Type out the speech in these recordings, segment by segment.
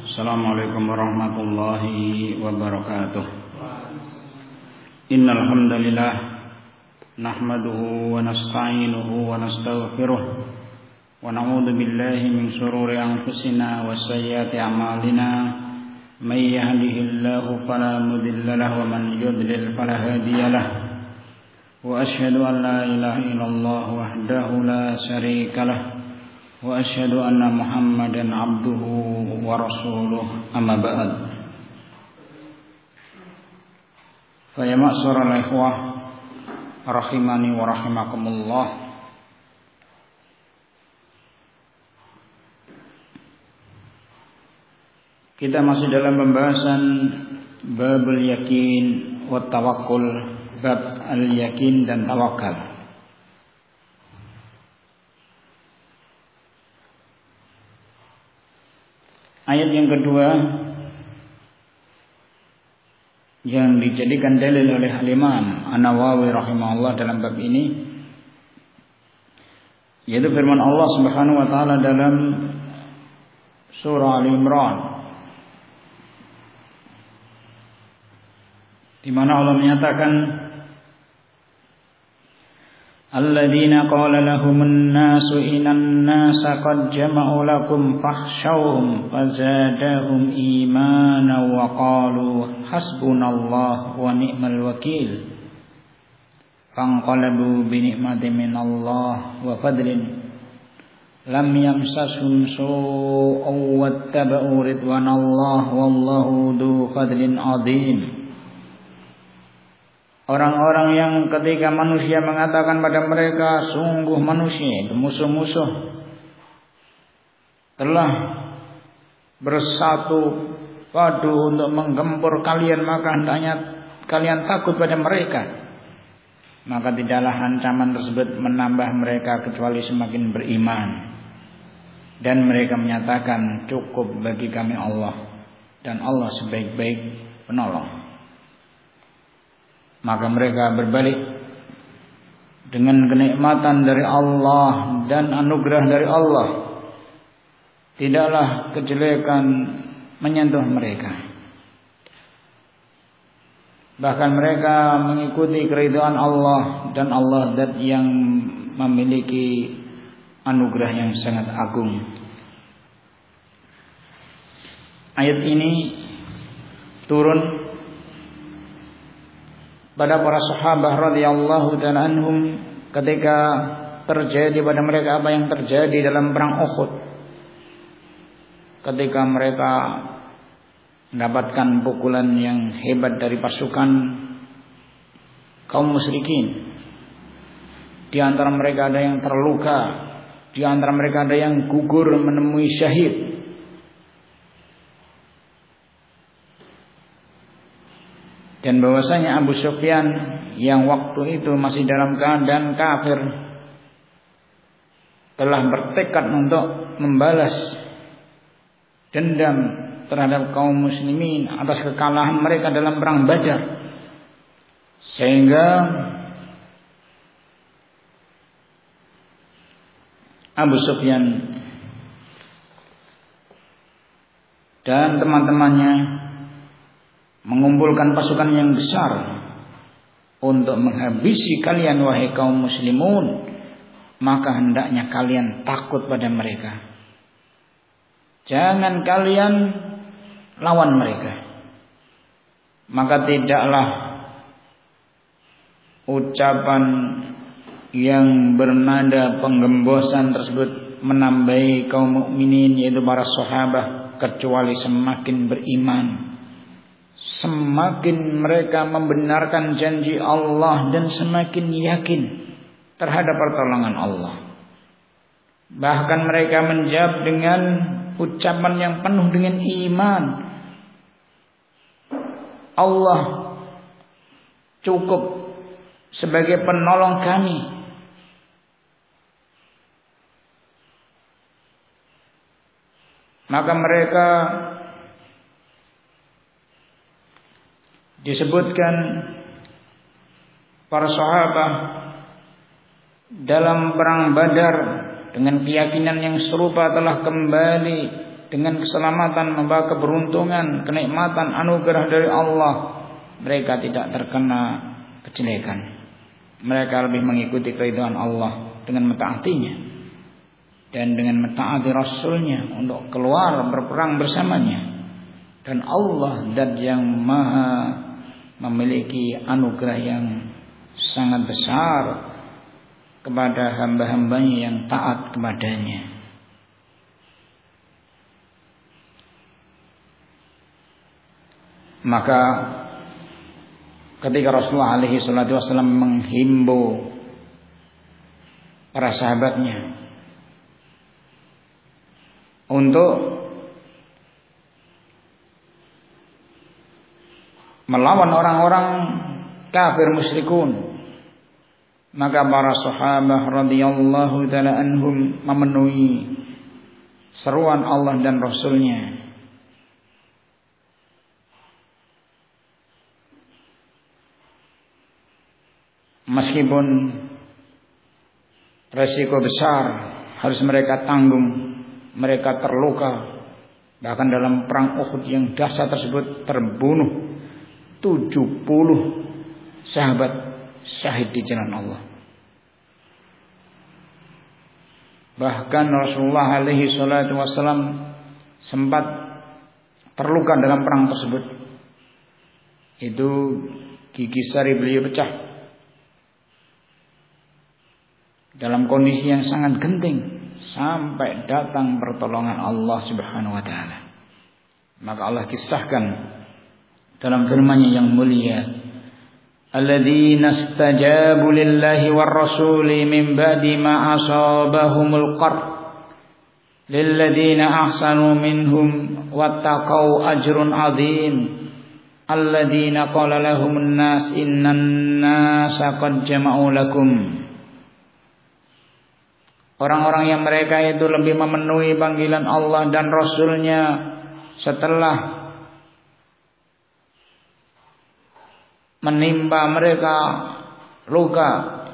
Assalamualaikum warahmatullahi wabarakatuh. Innal hamdalillah nahmaduhu wa nasta'inuhu wa nastaghfiruh wa na'udzu billahi min shururi anfusina wa sayyiati a'malina. May yahdihillahu fala mudilla lahu wa man yudlil fala hadiya lahu. Wa asyhadu an la ilaha illallah wahdahu la syarika lahu wa asyhadu anna Muhammadan abduhu wa rasuluh, amma ba'd. Fa ya ma'syaral ikhwah rahimani wa rahimakumullah. Kita masih dalam pembahasan babul yakin wa tawakkul, bab al-yakin dan tawakal. Ayat yang kedua yang dijadikan dalil oleh Imam An-Nawawi rahimahullah dalam bab ini, yaitu firman Allah Subhanahu wa taala dalam surah Al-Imran, di mana Allah menyatakan alladzina qala lahumun nasu innan nasa qad jama'u lakum fakhshawhum fazadahum imanan wa qalu hasbunallahu wa ni'mal wakil fanqalabu bi ni'matin minallah wa fadlin lam yamsashum su'un wattaba'u ridwanallahi wallahu dzu fadlin 'adzim. Orang-orang yang ketika manusia mengatakan pada mereka, sungguh manusia itu musuh-musuh, telah bersatu padu untuk menggempur kalian, maka hendaknya kalian takut pada mereka. Maka tidaklah ancaman tersebut menambah mereka kecuali semakin beriman. Dan mereka menyatakan, cukup bagi kami Allah, dan Allah sebaik-baik penolong. Maka mereka berbalik dengan kenikmatan dari Allah dan anugerah dari Allah. Tidaklah kejelekan menyentuh mereka. Bahkan mereka mengikuti keridhaan Allah, dan Allah zat yang memiliki anugerah yang sangat agung. Ayat ini turun pada para sahabat radhiyallahu ta'ala anhum ketika terjadi pada mereka apa yang terjadi dalam perang Uhud. Ketika mereka mendapatkan pukulan yang hebat dari pasukan kaum musyrikin. Di antara mereka ada yang terluka, di antara mereka ada yang gugur menemui syahid. Dan bahwasanya Abu Sufyan yang waktu itu masih dalam keadaan kafir telah bertekad untuk membalas dendam terhadap kaum muslimin atas kekalahan mereka dalam perang Badar. Sehingga Abu Sufyan dan teman-temannya mengumpulkan pasukan yang besar untuk menghabisi kalian wahai kaum muslimun, maka hendaknya kalian takut pada mereka. Jangan kalian lawan mereka. Maka tidaklah ucapan yang bernada penggembosan tersebut menambahi kaum mukminin, yaitu para sahabat, kecuali semakin beriman. Semakin mereka membenarkan janji Allah dan semakin yakin terhadap pertolongan Allah. Bahkan mereka menjawab dengan ucapan yang penuh dengan iman. Allah cukup sebagai penolong kami. Maka mereka disebutkan para sahabat dalam perang Badar dengan keyakinan yang serupa telah kembali dengan keselamatan, membawa keberuntungan, kenikmatan, anugerah dari Allah. Mereka tidak terkena kejelekan. Mereka lebih mengikuti keridhaan Allah dengan mentaatinya dan dengan mentaati Rasulnya untuk keluar berperang bersamanya. Dan Allah zat yang maha memiliki anugerah yang sangat besar kepada hamba-hambanya yang taat kepadanya. Maka ketika Rasulullah alaihi salatu wasallam menghimbau para sahabatnya untuk melawan orang-orang kafir musyrikun, maka para sahabat radhiyallahu taala anhum memenuhi seruan Allah dan Rasulnya. Meskipun resiko besar harus mereka tanggung, mereka terluka, bahkan dalam perang Uhud yang dahsyat tersebut terbunuh 70 sahabat syahid di jalan Allah. Bahkan Rasulullah alaihi salatu wasallam sempat terluka dalam perang tersebut. Itu gigi sari beliau pecah dalam kondisi yang sangat genting sampai datang pertolongan Allah Subhanahu wa taala. Maka Allah kisahkan dalam firman-Nya yang mulia, alladzina istajabu lillahi war rasuli min ba'di ma asabahumul qarh lilladzina ahsanu minhum wattaqau ajrun adzim alladzina qala lahumun nas innan nasa qad jama'u lakum. Orang-orang yang mereka itu lebih memenuhi panggilan Allah dan Rasulnya setelah menimpa mereka luka.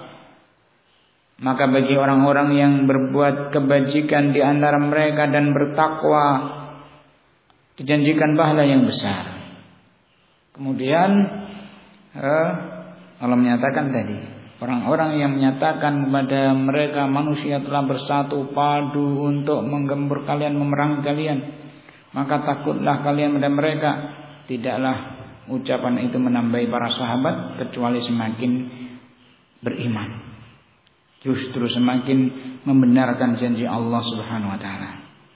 Maka bagi orang-orang yang berbuat kebajikan di antara mereka dan bertakwa dijanjikan pahala yang besar. Kemudian Allah menyatakan tadi, orang-orang yang menyatakan kepada mereka manusia telah bersatu padu untuk menggempur kalian, memerangi kalian, maka takutlah kalian pada mereka. Tidaklah ucapan itu menambahi para sahabat kecuali semakin beriman, justru semakin membenarkan janji Allah Subhanahu wa taala.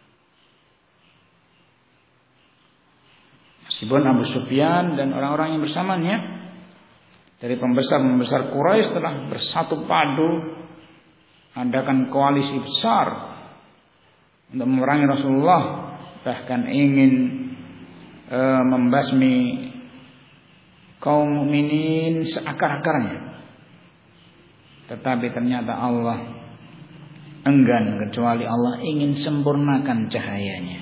Meskipun Abu Sufyan dan orang-orang yang bersamanya dari pembesar-pembesar Quraisy telah bersatu padu adakan koalisi besar untuk memerangi Rasulullah, bahkan ingin membasmi kaum mukminin seakar-akarnya, tetapi ternyata Allah enggan, kecuali Allah ingin sempurnakan cahayanya.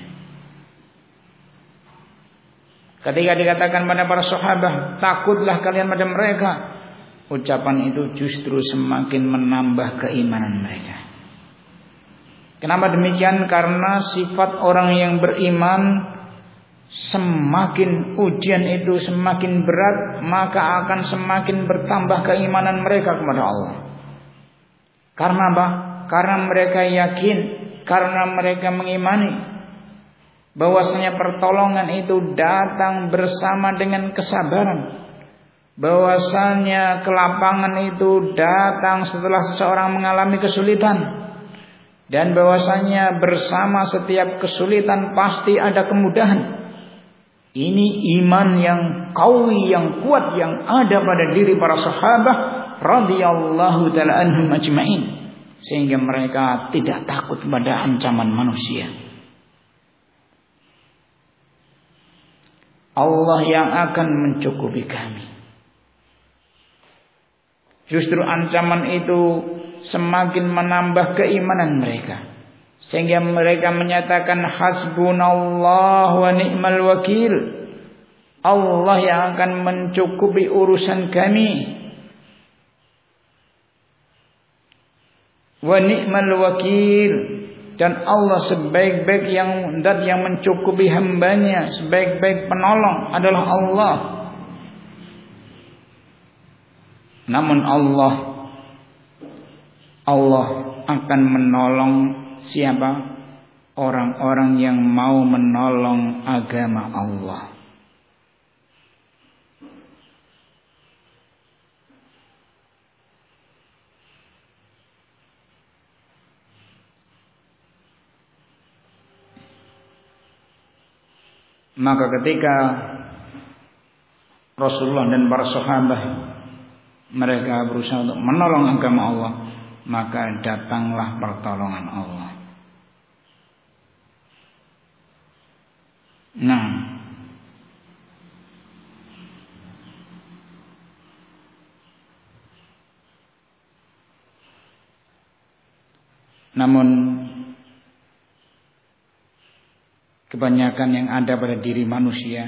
Ketika dikatakan pada para sahabat, takutlah kalian pada mereka, ucapan itu justru semakin menambah keimanan mereka. Kenapa demikian? Karena sifat orang yang beriman, semakin ujian itu semakin berat, maka akan semakin bertambah keimanan mereka kepada Allah. Karena apa? Karena mereka yakin, karena mereka mengimani bahwasanya pertolongan itu datang bersama dengan kesabaran, bahwasanya kelapangan itu datang setelah seseorang mengalami kesulitan, dan bahwasanya bersama setiap kesulitan pasti ada kemudahan. Ini iman yang qawi, yang kuat yang ada pada diri para sahabat radhiyallahu taala anhum ajmain, sehingga mereka tidak takut pada ancaman manusia. Allah yang akan mencukupi kami. Justru ancaman itu semakin menambah keimanan mereka, sehingga mereka menyatakan hasbunallah wa ni'mal wakil. Allah yang akan mencukupi urusan kami. Wa ni'mal wakil, dan Allah sebaik-baik zat yang mencukupi hambanya, sebaik-baik penolong adalah Allah. Namun Allah akan menolong siapa? Orang-orang yang mau menolong agama Allah. Maka ketika Rasulullah dan para sahabat mereka berusaha untuk menolong agama Allah, maka datanglah pertolongan Allah. Nah, namun kebanyakan yang ada pada diri manusia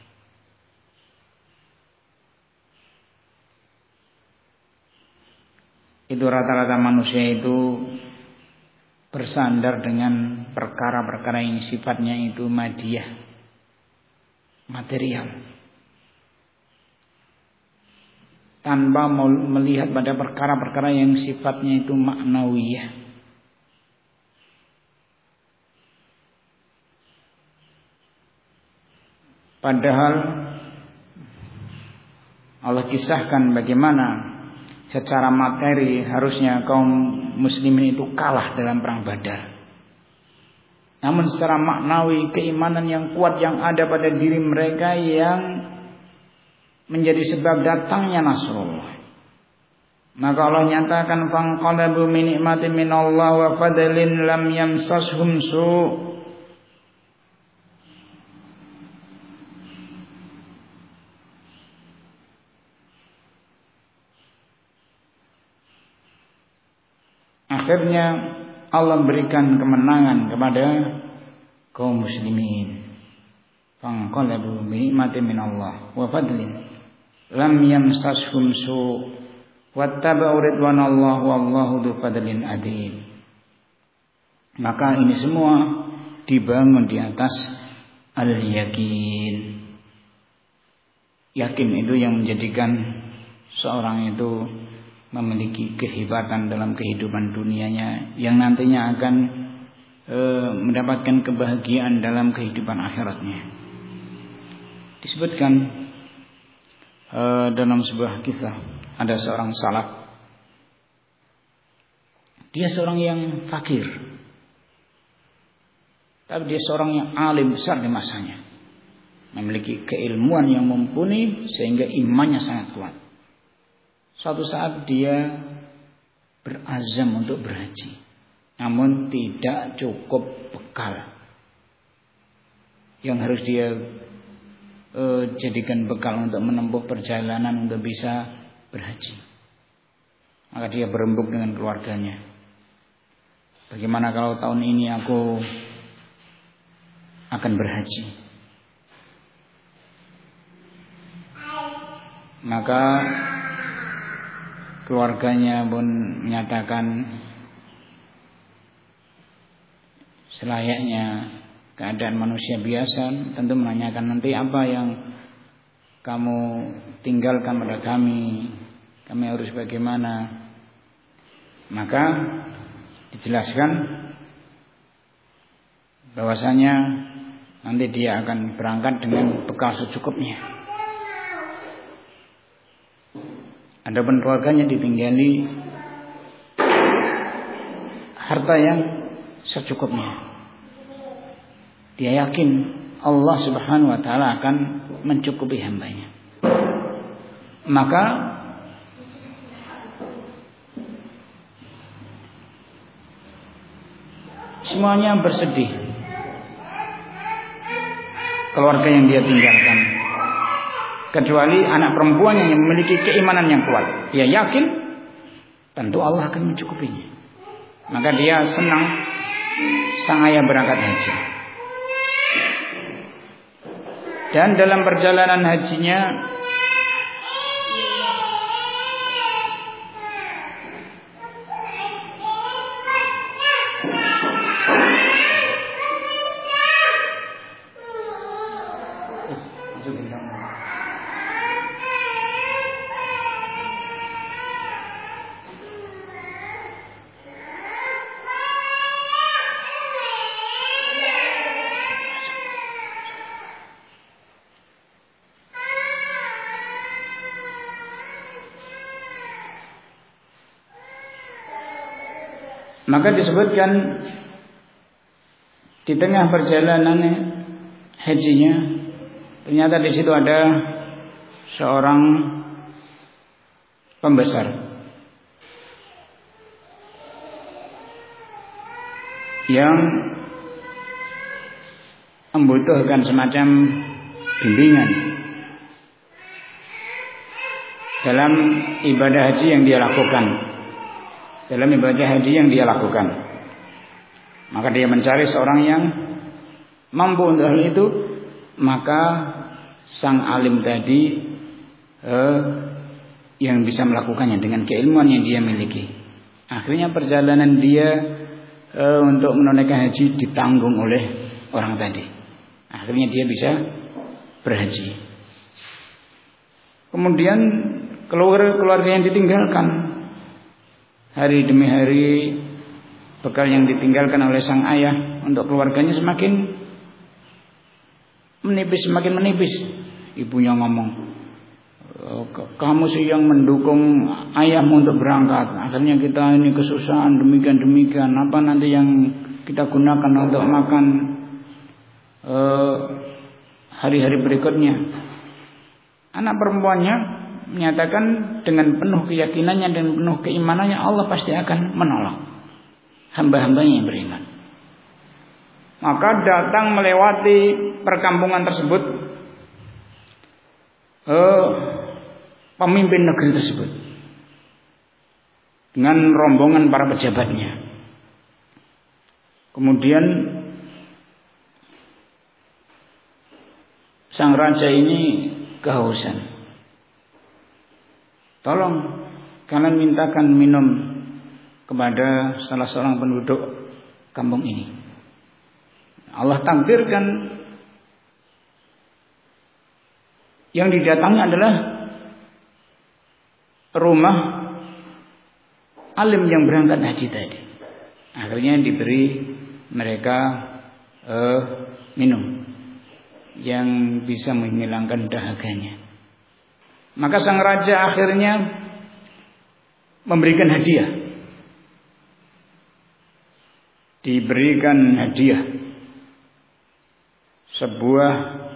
itu, rata-rata manusia itu bersandar dengan perkara-perkara yang sifatnya itu madiyah, material, tanpa melihat pada perkara-perkara yang sifatnya itu maknawiyah. Padahal Allah kisahkan bagaimana secara materi harusnya kaum muslimin itu kalah dalam perang Badar. Namun secara maknawi, keimanan yang kuat yang ada pada diri mereka yang menjadi sebab datangnya Nasrullah. Maka Allah nyatakan fanqalabu min nikmatin minallah wa fadlin lam yamsashum su'. Akhirnya Allah berikan kemenangan kepada kaum muslimin. Fanqalabu bi nikmatin minallah wa fadlin lam yamsashum su' wattaba'u ridwanallah wallahu dzu fadlin adzim. Maka ini semua dibangun di atas al-yakin. Yakin itu yang menjadikan seorang itu memiliki kehebatan dalam kehidupan dunianya, yang nantinya akan mendapatkan kebahagiaan dalam kehidupan akhiratnya. Disebutkan dalam sebuah kisah, ada seorang salaf. Dia seorang yang fakir, tapi dia seorang yang alim besar di masanya, memiliki keilmuan yang mumpuni sehingga imannya sangat kuat. Suatu saat dia berazam untuk berhaji, namun tidak cukup bekal yang harus dia jadikan bekal untuk menempuh perjalanan untuk bisa berhaji. Maka dia berembuk dengan keluarganya, bagaimana kalau tahun ini aku akan berhaji? Maka keluarganya pun menyatakan selayaknya keadaan manusia biasa, tentu menanyakan nanti apa yang kamu tinggalkan pada kami harus bagaimana. Maka dijelaskan bahwasanya nanti dia akan berangkat dengan bekal secukupnya. Adapun keluarganya ditinggali harta yang secukupnya. Dia yakin Allah Subhanahu wa taala akan mencukupi hambanya. Maka semuanya bersedih, keluarga yang dia tinggalkan, kecuali anak perempuannya yang memiliki keimanan yang kuat. Dia yakin tentu Allah akan mencukupinya. Maka dia senang sang ayah berangkat haji. Dan dalam perjalanan hajinya Masukin kamu. Maka disebutkan di tengah perjalanan hajinya, ternyata di situ ada seorang pembesar yang membutuhkan semacam bimbingan dalam ibadah haji yang dia lakukan. Maka dia mencari seorang yang mampu untuk hal itu. Maka sang alim tadi yang bisa melakukannya dengan keilmuan yang dia miliki. Akhirnya perjalanan dia untuk menunaikan haji ditanggung oleh orang tadi. Akhirnya dia bisa berhaji. Kemudian keluarga yang ditinggalkan, hari demi hari bekal yang ditinggalkan oleh sang ayah untuk keluarganya semakin menipis. Ibunya ngomong, kamu sih yang mendukung ayahmu untuk berangkat. Akhirnya kita ini kesusahan demikian. Apa nanti yang kita gunakan untuk makan hari-hari berikutnya? Anak perempuannya menyatakan dengan penuh keyakinannya dan penuh keimanannya, Allah pasti akan menolong hamba-hambanya yang beriman. Maka datang melewati perkampungan tersebut pemimpin negeri tersebut dengan rombongan para pejabatnya. Kemudian sang raja ini kehausan. Tolong kalian mintakan minum kepada salah seorang penduduk kampung ini. Allah takdirkan yang didatangi adalah rumah alim yang berangkat haji tadi. Akhirnya diberi mereka minum yang bisa menghilangkan dahaganya. Maka sang raja akhirnya memberikan hadiah. Diberikan hadiah sebuah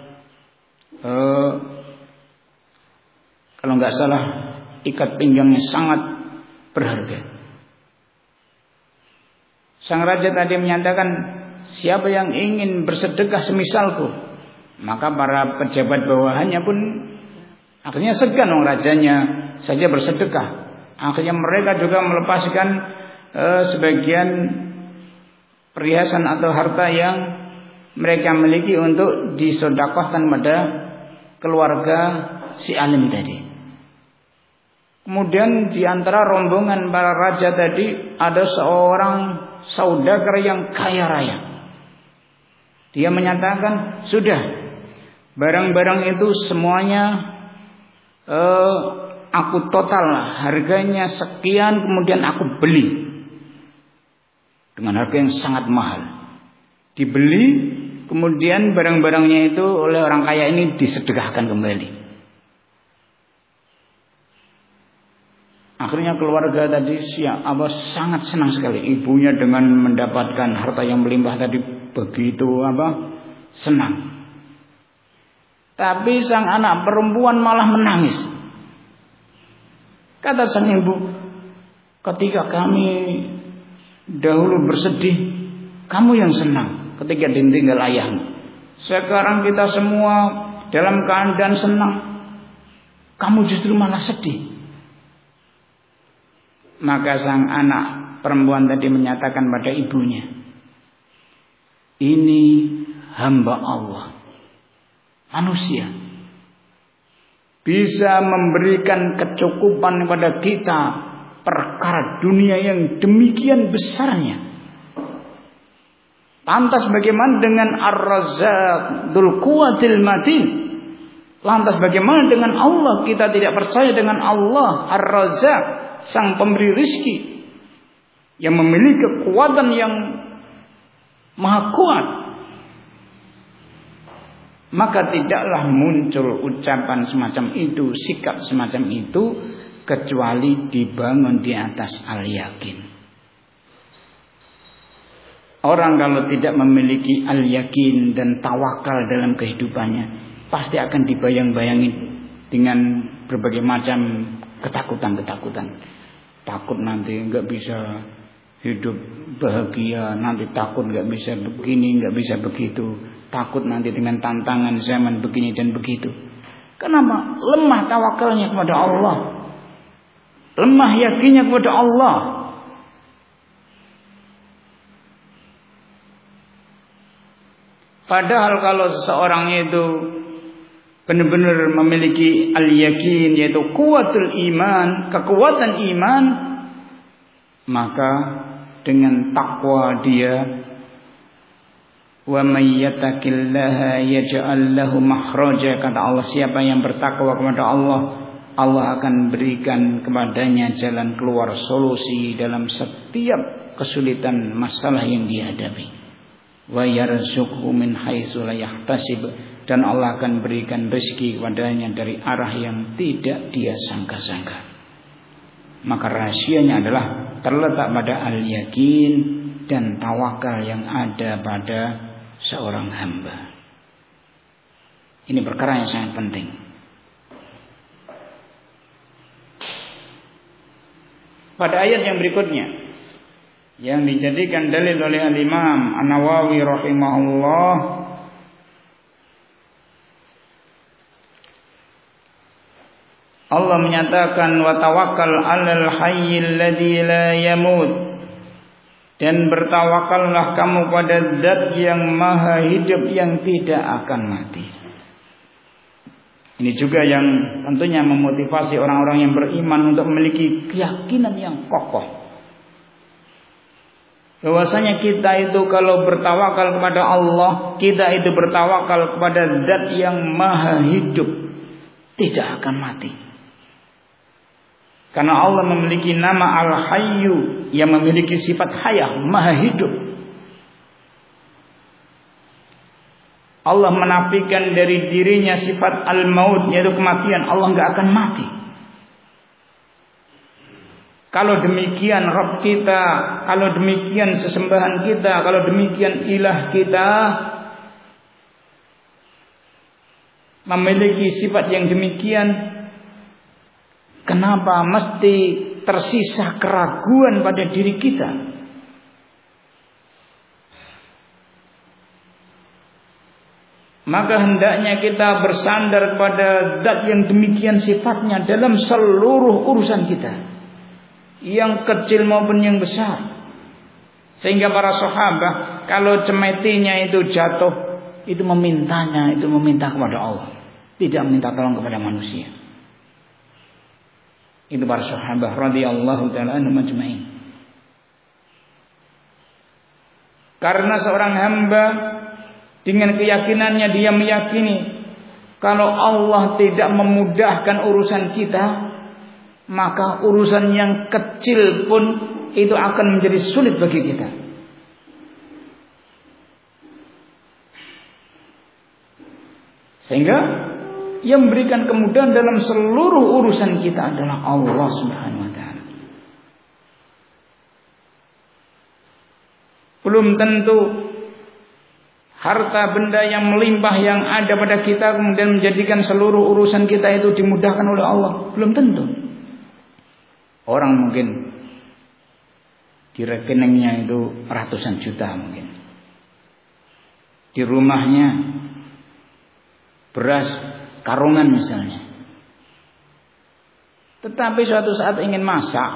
kalau nggak salah ikat pinggangnya sangat berharga. Sang raja tadi menyatakan, siapa yang ingin bersedekah semisalku, maka para pejabat bawahannya pun akhirnya segan, orang rajanya saja bersedekah. Akhirnya mereka juga melepaskan sebagian perhiasan atau harta yang mereka miliki untuk disedekahkan pada keluarga si alim tadi. Kemudian di antara rombongan para raja tadi ada seorang saudagar yang kaya raya. Dia menyatakan, sudah, barang-barang itu semuanya aku total harganya sekian, kemudian aku beli dengan harga yang sangat mahal. Dibeli, kemudian barang-barangnya itu oleh orang kaya ini disedekahkan kembali. Akhirnya keluarga tadi sangat senang sekali. Ibunya dengan mendapatkan harta yang melimpah tadi begitu senang. Tapi sang anak perempuan malah menangis. Kata sang ibu, ketika kami dahulu bersedih, kamu yang senang ketika ditinggal ayahmu. Sekarang kita semua dalam keadaan senang, kamu justru malah sedih. Maka sang anak perempuan tadi menyatakan pada ibunya, ini hamba Allah, manusia, bisa memberikan kecukupan kepada kita perkara dunia yang demikian besarnya. Lantas bagaimana dengan Ar-Razzaq Dzul Quwwatil Matin? Lantas bagaimana dengan Allah? Kita tidak percaya dengan Allah Ar-Razzaq, sang pemberi rizki, yang memiliki kekuatan yang maha kuat. Maka tidaklah muncul ucapan semacam itu, sikap semacam itu, kecuali dibangun di atas al-yakin. Orang kalau tidak memiliki al-yakin dan tawakal dalam kehidupannya, pasti akan dibayang-bayangi dengan berbagai macam ketakutan-ketakutan. Takut nanti nggak bisa hidup bahagia, nanti takut nggak bisa begini, nggak bisa begitu, takut nanti dengan tantangan zaman begini dan begitu. Kenapa? Lemah tawakalnya kepada Allah, lemah yakinnya kepada Allah. Padahal kalau seseorang itu benar-benar memiliki al-yakin, yaitu kuwatul iman, kekuatan iman, maka dengan takwa dia, wa may yattaqillaha yaj'al lahu makhraja, kata Allah, siapa yang bertakwa kepada Allah, Allah akan berikan kepadanya jalan keluar, solusi dalam setiap kesulitan masalah yang dihadapi. Wa yarzuqhu min haitsu la yahtasib, dan Allah akan berikan rezeki kepadanya dari arah yang tidak dia sangka-sangka. Maka rahasianya adalah terletak pada al-yakin dan tawakal yang ada pada seorang hamba. Ini perkara yang sangat penting. Pada ayat yang berikutnya, yang dijadikan dalil oleh Al-Imam An-Nawawi rahimahullah, Allah menyatakan wa tawakkal 'alal hayyil ladzi la yamut, dan bertawakallah kamu pada Zat yang maha hidup yang tidak akan mati. Ini juga yang tentunya memotivasi orang-orang yang beriman untuk memiliki keyakinan yang kokoh, bahwasanya kita itu kalau bertawakal kepada Allah, kita itu bertawakal kepada Zat yang maha hidup, tidak akan mati. Karena Allah memiliki nama Al-Hayyu, yang memiliki sifat hayah, maha hidup. Allah menafikan dari dirinya sifat al-maut, yaitu kematian. Allah enggak akan mati. Kalau demikian Rabb kita, kalau demikian sesembahan kita, kalau demikian ilah kita memiliki sifat yang demikian, kenapa mesti tersisa keraguan pada diri kita? Maka hendaknya kita bersandar kepada Zat yang demikian sifatnya dalam seluruh urusan kita, yang kecil maupun yang besar. Sehingga para sahabat kalau cemetinya itu jatuh, itu meminta kepada Allah, tidak meminta tolong kepada manusia. Itu para sahabat radhiyallahu taala anhum ajmain. Karena seorang hamba dengan keyakinannya dia meyakini kalau Allah tidak memudahkan urusan kita, maka urusan yang kecil pun itu akan menjadi sulit bagi kita. Sehingga yang memberikan kemudahan dalam seluruh urusan kita adalah Allah Subhanahu wa taala. Belum tentu harta benda yang melimpah yang ada pada kita kemudian menjadikan seluruh urusan kita itu dimudahkan oleh Allah. Belum tentu. Orang mungkin di rekeningnya itu ratusan juta mungkin. Di rumahnya beras karungan misalnya. Tetapi suatu saat ingin masak,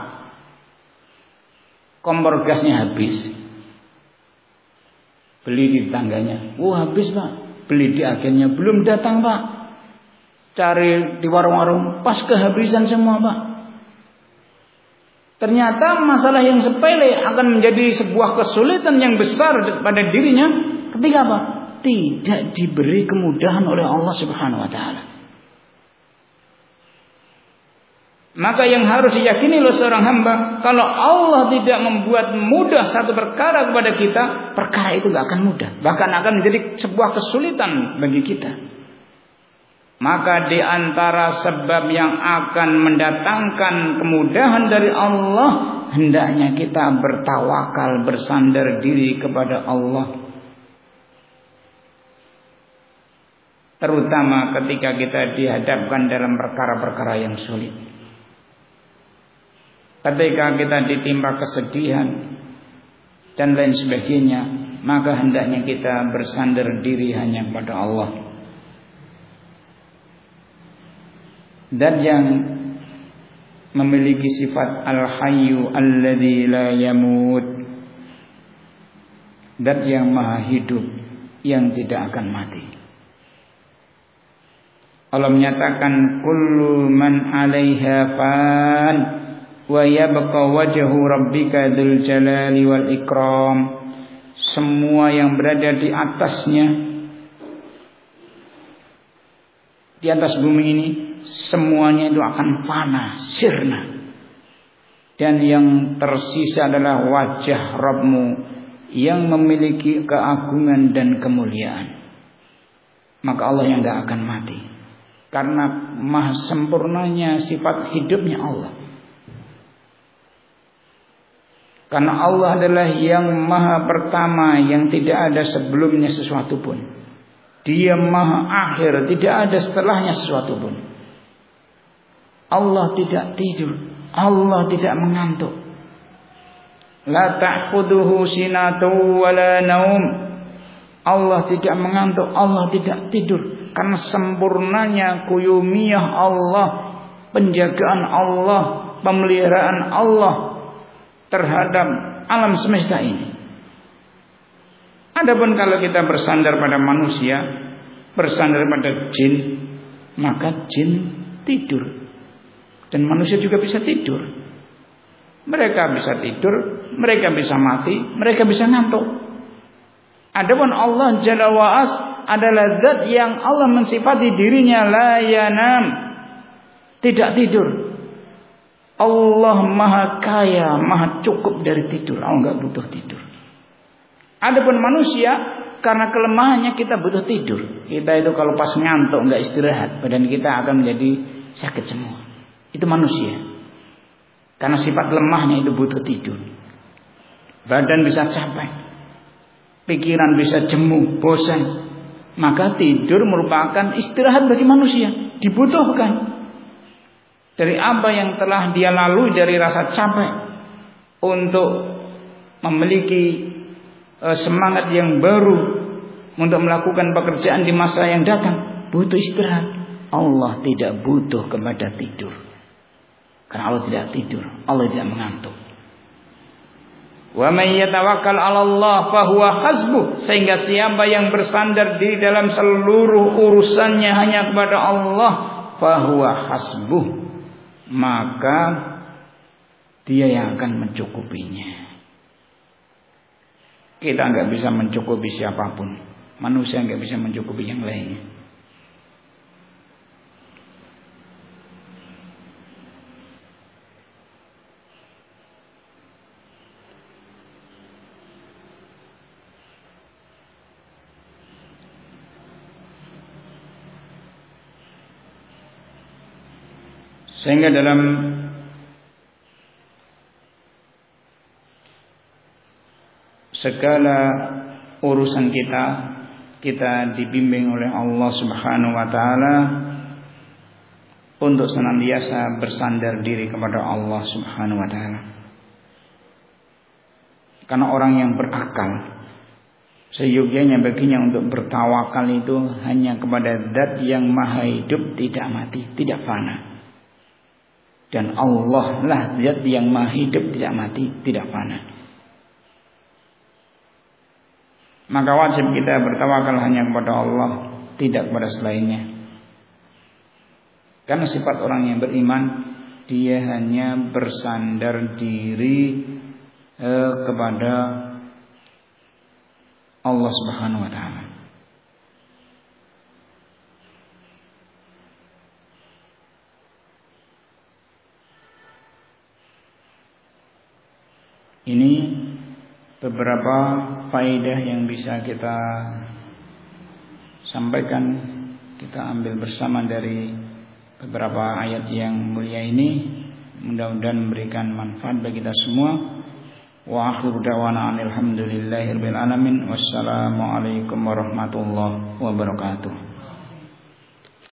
kompor gasnya habis. Beli di tetangganya, habis Pak. Beli di agennya, belum datang Pak. Cari di warung-warung, pas kehabisan semua Pak. ternyata masalah yang sepele akan menjadi sebuah kesulitan yang besar pada dirinya ketika apa? Tidak diberi kemudahan oleh Allah Subhanahu wa taala. Maka yang harus diyakini oleh seorang hamba, kalau Allah tidak membuat mudah satu perkara kepada kita, perkara itu tidak akan mudah, bahkan akan menjadi sebuah kesulitan bagi kita. Maka di antara sebab yang akan mendatangkan kemudahan dari Allah, hendaknya kita bertawakal, bersandar diri kepada Allah. Terutama ketika kita dihadapkan dalam perkara-perkara yang sulit. Ketika kita ditimpa kesedihan dan lain sebagainya, maka hendaknya kita bersandar diri hanya kepada Allah. Dan yang memiliki sifat Al-Hayyu Alladzi la yamut, dan yang maha hidup yang tidak akan mati. Allah menyatakan kullu man 'alaiha fan wa yabqa wajhu rabbika dzul jalali wal ikram. Semua yang berada di atasnya, di atas bumi ini, semuanya itu akan fana, sirna. Dan yang tersisa adalah wajah Rabbmu yang memiliki keagungan dan kemuliaan. Maka Allah yang tidak akan mati, karena maha sempurnanya sifat hidupnya Allah. Karena Allah adalah yang maha pertama, yang tidak ada sebelumnya sesuatu pun. Dia maha akhir, tidak ada setelahnya sesuatu pun. Allah tidak tidur, Allah tidak mengantuk. La ta'khudhuhu sinatun wa la naum. Allah tidak mengantuk, Allah tidak tidur. Karena sempurnanya kuyumiyah Allah, penjagaan Allah, pemeliharaan Allah terhadap alam semesta ini. Adapun kalau kita bersandar pada manusia, bersandar pada jin, maka jin tidur dan manusia juga bisa tidur. Mereka bisa tidur, mereka bisa mati, mereka bisa ngantuk. Adapun Allah Jalla wa'as adalah zat yang Allah mensifati dirinya la yanam, tidak tidur. Allah maha kaya, maha cukup dari tidur. Allah enggak butuh tidur. Adapun manusia, karena kelemahannya kita butuh tidur. Kita itu kalau pas ngantuk enggak istirahat, badan kita akan menjadi sakit semua. Itu manusia. Karena sifat lemahnya itu butuh tidur. Badan bisa capek, pikiran bisa jemu, bosan. Maka tidur merupakan istirahat bagi manusia, dibutuhkan. Dari apa yang telah dia lalui dari rasa capek, untuk memiliki semangat yang baru untuk melakukan pekerjaan di masa yang datang, butuh istirahat. Allah tidak butuh kepada tidur, karena Allah tidak tidur, Allah tidak mengantuk. Wa may yatawakkal 'ala Allah fa huwa hasbuh. Sehingga siapa yang bersandar di dalam seluruh urusannya hanya kepada Allah, fa huwa hasbuh, maka dia yang akan mencukupinya. Kita enggak bisa mencukupi siapapun. Manusia enggak bisa mencukupi yang lainnya. Sehingga dalam segala urusan kita dibimbing oleh Allah Subhanahu wa taala untuk senantiasa bersandar diri kepada Allah Subhanahu wa taala. Karena orang yang berakal, seyogyanya baginya untuk bertawakal itu hanya kepada Zat yang maha hidup, tidak mati, tidak fana. Dan Allah lah Zat yang maha hidup, tidak mati, tidak fana. Maka wajib kita bertawakal hanya kepada Allah, tidak kepada selainnya. Karena sifat orang yang beriman dia hanya bersandar diri kepada Allah Subhanahu wa taala. Ini beberapa faedah yang bisa kita sampaikan, kita ambil bersama dari beberapa ayat yang mulia ini. Mudah-mudahan memberikan manfaat bagi kita semua. Wa akhiru da'wana alhamdulillahirabbil alamin. Wassalamualaikum warahmatullahi wabarakatuh.